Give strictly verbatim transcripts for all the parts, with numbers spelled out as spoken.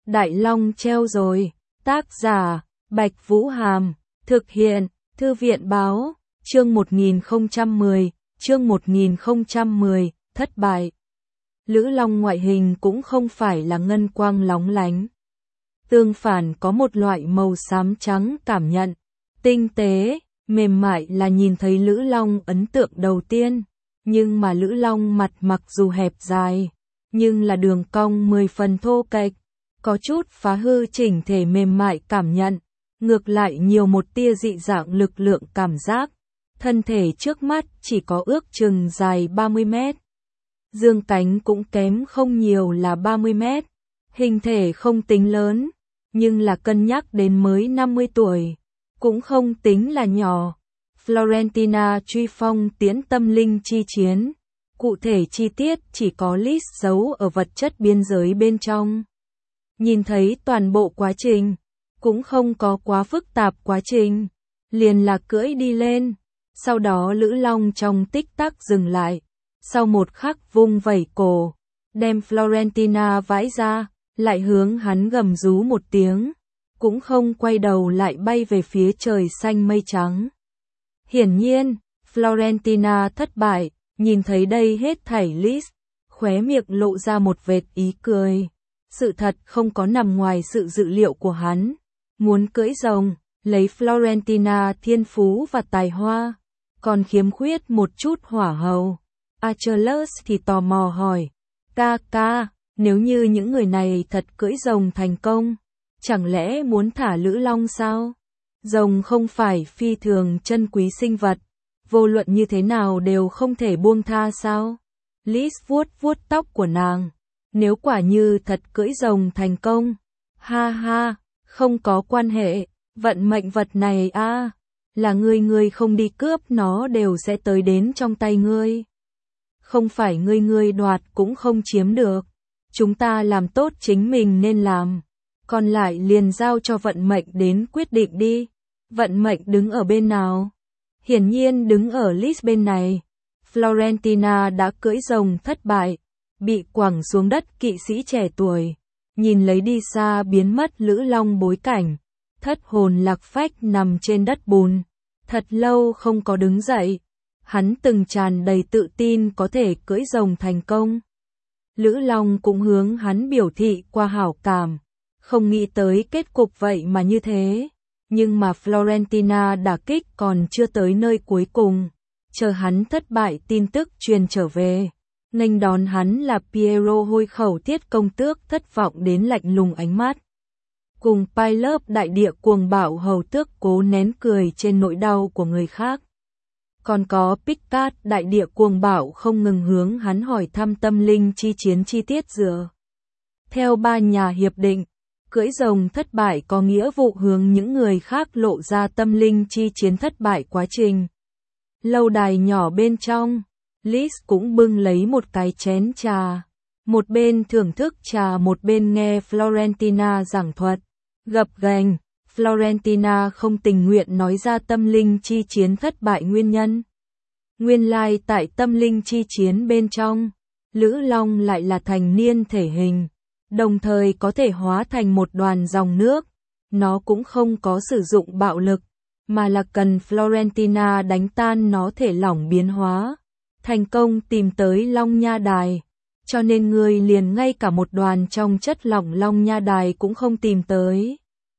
Đại Long treo rồi. Tác giả, Bạch Vũ Hàm. Thực hiện, Thư viện Báo. Chương một nghìn không trăm mười. Chương một nghìn không trăm mười. Thất bại. Lữ Long ngoại hình cũng không phải là ngân quang lóng lánh. Tương phản có một loại màu xám trắng cảm nhận. Tinh tế, mềm mại là nhìn thấy Lữ Long ấn tượng đầu tiên. Nhưng mà Lữ Long mặt mặc dù hẹp dài, nhưng là đường cong mười phần thô kệch, có chút phá hư chỉnh thể mềm mại cảm nhận, ngược lại nhiều một tia dị dạng lực lượng cảm giác. Thân thể trước mắt chỉ có ước chừng dài ba mươi mét. Dương cánh cũng kém không nhiều là ba mươi mét. Hình thể không tính lớn, nhưng là cân nhắc đến mới năm mươi tuổi, cũng không tính là nhỏ. Florentina truy phong tiễn tâm linh chi chiến. Cụ thể chi tiết chỉ có list giấu ở vật chất biên giới bên trong. Nhìn thấy toàn bộ quá trình, cũng không có quá phức tạp quá trình, liền là cưỡi đi lên. Sau đó Lữ Long trong tích tắc dừng lại, sau một khắc vung vẩy cổ, đem Florentina vãi ra, lại hướng hắn gầm rú một tiếng, cũng không quay đầu lại bay về phía trời xanh mây trắng. Hiển nhiên, Florentina thất bại, nhìn thấy đây hết thảy Liz, khóe miệng lộ ra một vệt ý cười. Sự thật không có nằm ngoài sự dự liệu của hắn. Muốn cưỡi rồng, lấy Florentina thiên phú và tài hoa, còn khiếm khuyết một chút hỏa hầu. Achilles thì tò mò hỏi, ca ca, nếu như những người này thật cưỡi rồng thành công, chẳng lẽ muốn thả Lữ Long sao? Rồng không phải phi thường chân quý sinh vật, vô luận như thế nào đều không thể buông tha sao? Liz vuốt vuốt tóc của nàng, nếu quả như thật cưỡi rồng thành công, ha ha, không có quan hệ, vận mệnh vật này a, à, là ngươi ngươi không đi cướp nó đều sẽ tới đến trong tay ngươi. Không phải ngươi ngươi đoạt cũng không chiếm được, chúng ta làm tốt chính mình nên làm, còn lại liền giao cho vận mệnh đến quyết định đi. Vận mệnh đứng ở bên nào? Hiển nhiên đứng ở Liz bên này. Florentina đã cưỡi rồng thất bại, bị quẳng xuống đất kỵ sĩ trẻ tuổi, nhìn lấy đi xa biến mất Lữ Long bối cảnh, thất hồn lạc phách nằm trên đất bùn, thật lâu không có đứng dậy. Hắn từng tràn đầy tự tin có thể cưỡi rồng thành công. Lữ Long cũng hướng hắn biểu thị qua hảo cảm, không nghĩ tới kết cục vậy mà như thế. Nhưng mà Florentina đả kích còn chưa tới nơi cuối cùng, chờ hắn thất bại tin tức truyền trở về. Nghênh đón hắn là Piero hôi khẩu thiết công tước thất vọng đến lạnh lùng ánh mắt. Cùng Pilot đại địa cuồng bạo hầu tước cố nén cười trên nỗi đau của người khác. Còn có Picard đại địa cuồng bạo không ngừng hướng hắn hỏi thăm tâm linh chi chiến chi tiết dựa. Theo ba nhà hiệp định, cưỡi rồng thất bại có nghĩa vụ hướng những người khác lộ ra tâm linh chi chiến thất bại quá trình. Lâu đài nhỏ bên trong, Liz cũng bưng lấy một cái chén trà. Một bên thưởng thức trà một bên nghe Florentina giảng thuật. Gập ghềnh, Florentina không tình nguyện nói ra tâm linh chi chiến thất bại nguyên nhân. Nguyên lai tại tâm linh chi chiến bên trong, Lữ Long lại là thành niên thể hình, đồng thời có thể hóa thành một đoàn dòng nước. Nó cũng không có sử dụng bạo lực, mà là cần Florentina đánh tan nó thể lỏng biến hóa, thành công tìm tới Long Nha Đài. Cho nên người liền ngay cả một đoàn trong chất lỏng Long Nha Đài cũng không tìm tới.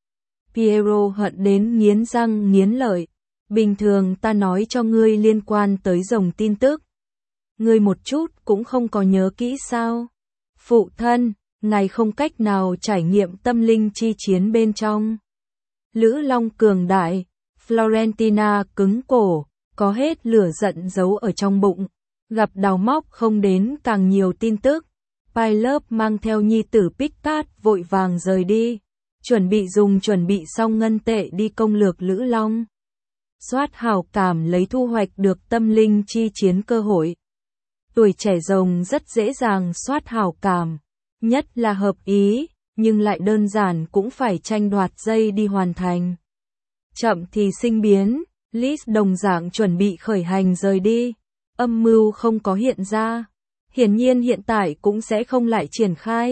Piero hận đến nghiến răng nghiến lợi. Bình thường ta nói cho ngươi liên quan tới rồng tin tức, ngươi một chút cũng không có nhớ kỹ sao? Phụ thân, ngài không cách nào trải nghiệm tâm linh chi chiến bên trong. Lữ Long cường đại, Florentina cứng cổ, có hết lửa giận giấu ở trong bụng, gặp đào móc không đến càng nhiều tin tức. Pilot mang theo nhi tử Picard vội vàng rời đi, chuẩn bị dùng chuẩn bị xong ngân tệ đi công lược Lữ Long. Soát hảo cảm lấy thu hoạch được tâm linh chi chiến cơ hội. Tuổi trẻ rồng rất dễ dàng soát hảo cảm, nhất là hợp ý, nhưng lại đơn giản cũng phải tranh đoạt dây đi hoàn thành. Chậm thì sinh biến, Liz đồng dạng chuẩn bị khởi hành rời đi, âm mưu không có hiện ra, hiển nhiên hiện tại cũng sẽ không lại triển khai.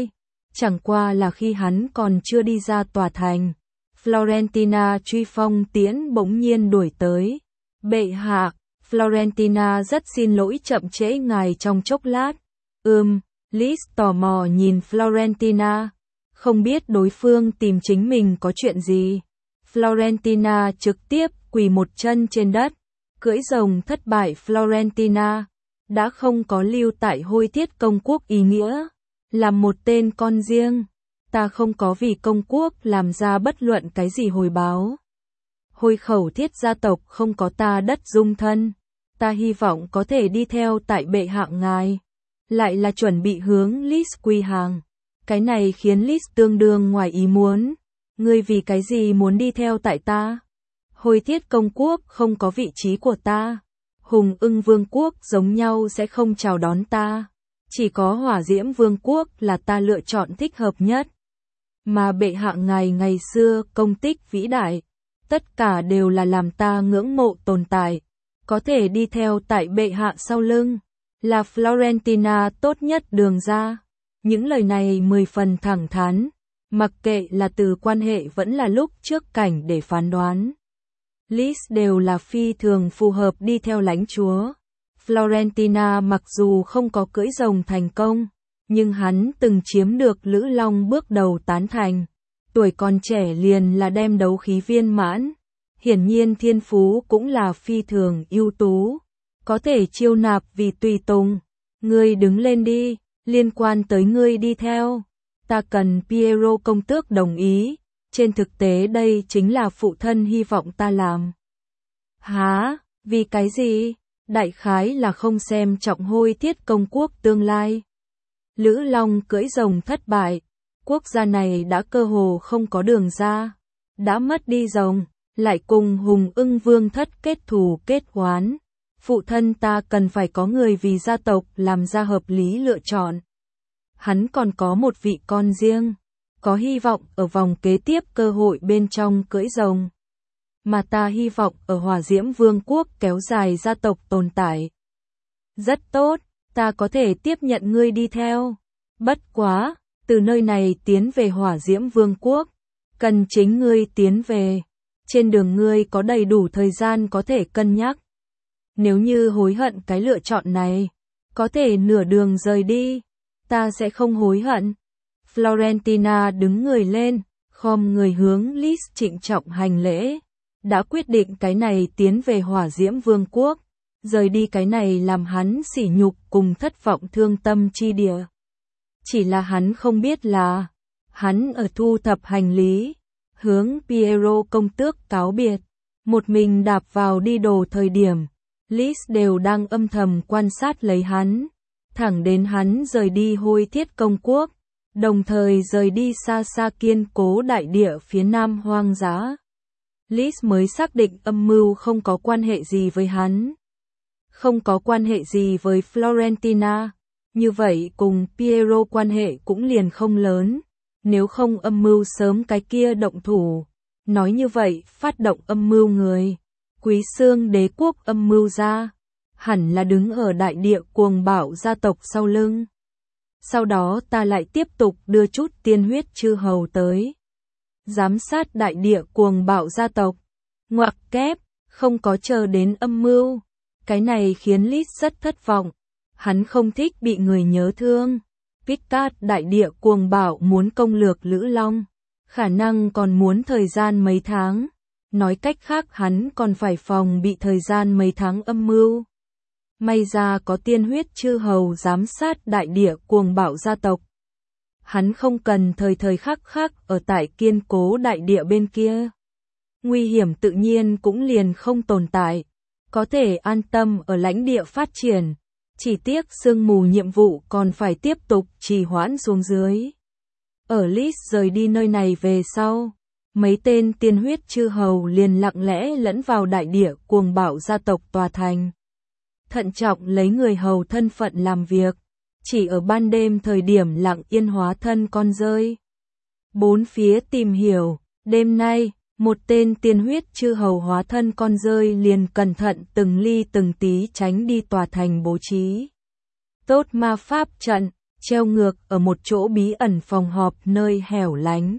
Chẳng qua là khi hắn còn chưa đi ra tòa thành, Florentina truy phong tiễn bỗng nhiên đuổi tới. Bệ hạ, Florentina rất xin lỗi chậm trễ ngài trong chốc lát. Ừm, Liz tò mò nhìn Florentina, không biết đối phương tìm chính mình có chuyện gì. Florentina trực tiếp quỳ một chân trên đất, cưỡi rồng thất bại. Florentina đã không có lưu tại Hôi Thiết Công Quốc ý nghĩa, làm một tên con riêng. Ta không có vì công quốc làm ra bất luận cái gì hồi báo. Hôi Khẩu Thiết gia tộc không có ta đất dung thân. Ta hy vọng có thể đi theo tại bệ hạ ngài. Lại là chuẩn bị hướng Liz quy hàng. Cái này khiến Liz tương đương ngoài ý muốn. Ngươi vì cái gì muốn đi theo tại ta? Hôi Thiết Công Quốc không có vị trí của ta. Hùng Ưng Vương quốc giống nhau sẽ không chào đón ta. Chỉ có Hỏa Diễm Vương quốc là ta lựa chọn thích hợp nhất. Mà bệ hạ ngài ngày xưa công tích vĩ đại, tất cả đều là làm ta ngưỡng mộ tồn tại. Có thể đi theo tại bệ hạ sau lưng, là Florentina tốt nhất đường ra. Những lời này mười phần thẳng thắn, mặc kệ là từ quan hệ vẫn là lúc trước cảnh để phán đoán. Liz đều là phi thường phù hợp đi theo lãnh chúa. Florentina mặc dù không có cưỡi rồng thành công, nhưng hắn từng chiếm được Lữ Long bước đầu tán thành. Tuổi còn trẻ liền là đem đấu khí viên mãn. Hiển nhiên thiên phú cũng là phi thường ưu tú. Có thể chiêu nạp vì tùy tùng. Ngươi đứng lên đi, liên quan tới ngươi đi theo. Ta cần Piero công tước đồng ý. Trên thực tế đây chính là phụ thân hy vọng ta làm. Hả? Vì cái gì? Đại khái là không xem trọng Hôi Thiết Công Quốc tương lai. Lữ Long cưỡi rồng thất bại. Quốc gia này đã cơ hồ không có đường ra. Đã mất đi rồng, lại cùng Hùng Ưng Vương thất kết thù kết oán. Phụ thân ta cần phải có người vì gia tộc làm ra hợp lý lựa chọn. Hắn còn có một vị con riêng. Có hy vọng ở vòng kế tiếp cơ hội bên trong cưỡi rồng. Mà ta hy vọng ở Hỏa Diễm Vương quốc kéo dài gia tộc tồn tại. Rất tốt, ta có thể tiếp nhận ngươi đi theo. Bất quá, từ nơi này tiến về Hỏa Diễm Vương quốc, cần chính ngươi tiến về. Trên đường ngươi có đầy đủ thời gian có thể cân nhắc. Nếu như hối hận cái lựa chọn này, có thể nửa đường rời đi. Ta sẽ không hối hận. Florentina đứng người lên, khom người hướng Liz trịnh trọng hành lễ. Đã quyết định cái này tiến về Hỏa Diễm Vương quốc. Rời đi cái này làm hắn sỉ nhục cùng thất vọng thương tâm chi địa. Chỉ là hắn không biết là, hắn ở thu thập hành lý, hướng Piero công tước cáo biệt. Một mình đạp vào đi đồ thời điểm, Liz đều đang âm thầm quan sát lấy hắn. Thẳng đến hắn rời đi Hôi Thiết Công Quốc, đồng thời rời đi xa xa kiên cố đại địa phía nam hoang dã. Liz mới xác định âm mưu không có quan hệ gì với hắn. Không có quan hệ gì với Florentina. Như vậy cùng Piero quan hệ cũng liền không lớn. Nếu không âm mưu sớm cái kia động thủ. Nói như vậy phát động âm mưu người. Quý Xương đế quốc âm mưu ra. Hẳn là đứng ở đại địa cuồng bạo gia tộc sau lưng. Sau đó ta lại tiếp tục đưa chút tiên huyết chư hầu tới. Giám sát đại địa cuồng bạo gia tộc. Ngoặc kép, không có chờ đến âm mưu. Cái này khiến Liz rất thất vọng. Hắn không thích bị người nhớ thương. Picard đại địa cuồng bạo muốn công lược Lữ Long. Khả năng còn muốn thời gian mấy tháng. Nói cách khác hắn còn phải phòng bị thời gian mấy tháng âm mưu. May ra có tiên huyết chư hầu giám sát đại địa cuồng bạo gia tộc. Hắn không cần thời thời khắc khắc ở tại kiên cố đại địa bên kia. Nguy hiểm tự nhiên cũng liền không tồn tại. Có thể an tâm ở lãnh địa phát triển. Chỉ tiếc sương mù nhiệm vụ còn phải tiếp tục trì hoãn xuống dưới. Ở Liz rời đi nơi này về sau, mấy tên tiên huyết chư hầu liền lặng lẽ lẫn vào đại địa cuồng bạo gia tộc tòa thành. Thận trọng lấy người hầu thân phận làm việc, chỉ ở ban đêm thời điểm lặng yên hóa thân con rơi. Bốn phía tìm hiểu, đêm nay, một tên tiên huyết chư hầu hóa thân con rơi liền cẩn thận từng ly từng tí tránh đi tòa thành bố trí. Tốt ma pháp trận, treo ngược ở một chỗ bí ẩn phòng họp nơi hẻo lánh.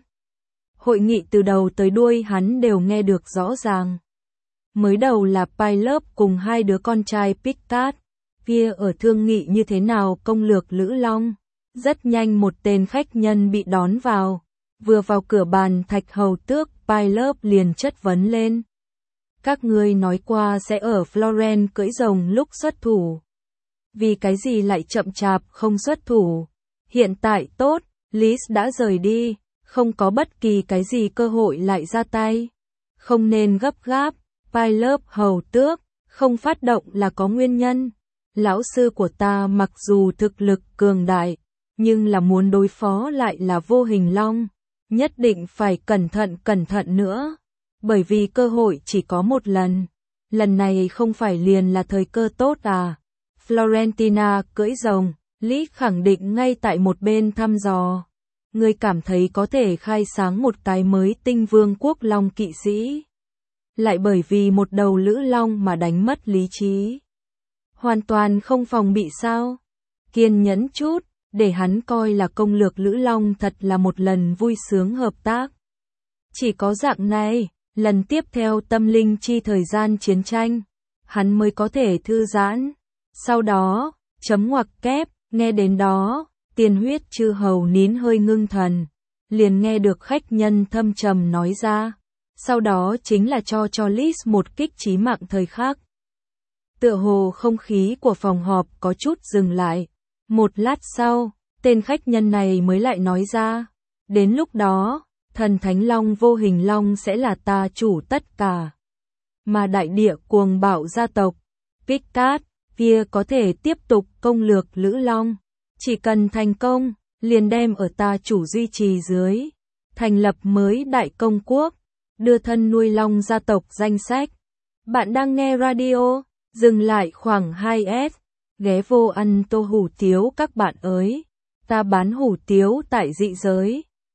Hội nghị từ đầu tới đuôi hắn đều nghe được rõ ràng. Mới đầu là Pilot cùng hai đứa con trai Picard, kia ở thương nghị như thế nào công lược Lữ Long. Rất nhanh một tên khách nhân bị đón vào. Vừa vào cửa bàn Thạch Hầu Tước, Pilot liền chất vấn lên. Các ngươi nói qua sẽ ở Florence cưỡi rồng lúc xuất thủ. Vì cái gì lại chậm chạp không xuất thủ? Hiện tại tốt, Liz đã rời đi, không có bất kỳ cái gì cơ hội lại ra tay. Không nên gấp gáp, Pilot Hầu Tước, không phát động là có nguyên nhân. Lão sư của ta mặc dù thực lực cường đại, nhưng là muốn đối phó lại là Vô Hình Long. Nhất định phải cẩn thận cẩn thận nữa. Bởi vì cơ hội chỉ có một lần. Lần này không phải liền là thời cơ tốt à? Florentina cưỡi rồng, Lý khẳng định ngay tại một bên thăm dò. Ngươi cảm thấy có thể khai sáng một cái mới tinh vương quốc long kỵ sĩ. Lại bởi vì một đầu lữ long mà đánh mất lý trí. Hoàn toàn không phòng bị sao? Kiên nhẫn chút, để hắn coi là công lược lữ long thật là một lần vui sướng hợp tác. Chỉ có dạng này, lần tiếp theo tâm linh chi thời gian chiến tranh, hắn mới có thể thư giãn. Sau đó, chấm ngoặc kép, nghe đến đó, Tiền Huyết Chư Hầu nín hơi ngưng thần, liền nghe được khách nhân thâm trầm nói ra. Sau đó chính là cho cho Liz một kích chí mạng thời khắc. Tựa hồ không khí của phòng họp có chút dừng lại. Một lát sau, tên khách nhân này mới lại nói ra. Đến lúc đó, thần Thánh Long Vô Hình Long sẽ là ta chủ tất cả. Mà đại địa cuồng bạo gia tộc, Picard, kia có thể tiếp tục công lược Lữ Long. Chỉ cần thành công, liền đem ở ta chủ duy trì dưới. Thành lập mới đại công quốc, đưa thân nuôi long gia tộc danh sách. Bạn đang nghe radio, dừng lại khoảng hai S. Ghé vô ăn tô hủ tiếu các bạn ơi. Ta bán hủ tiếu tại dị giới.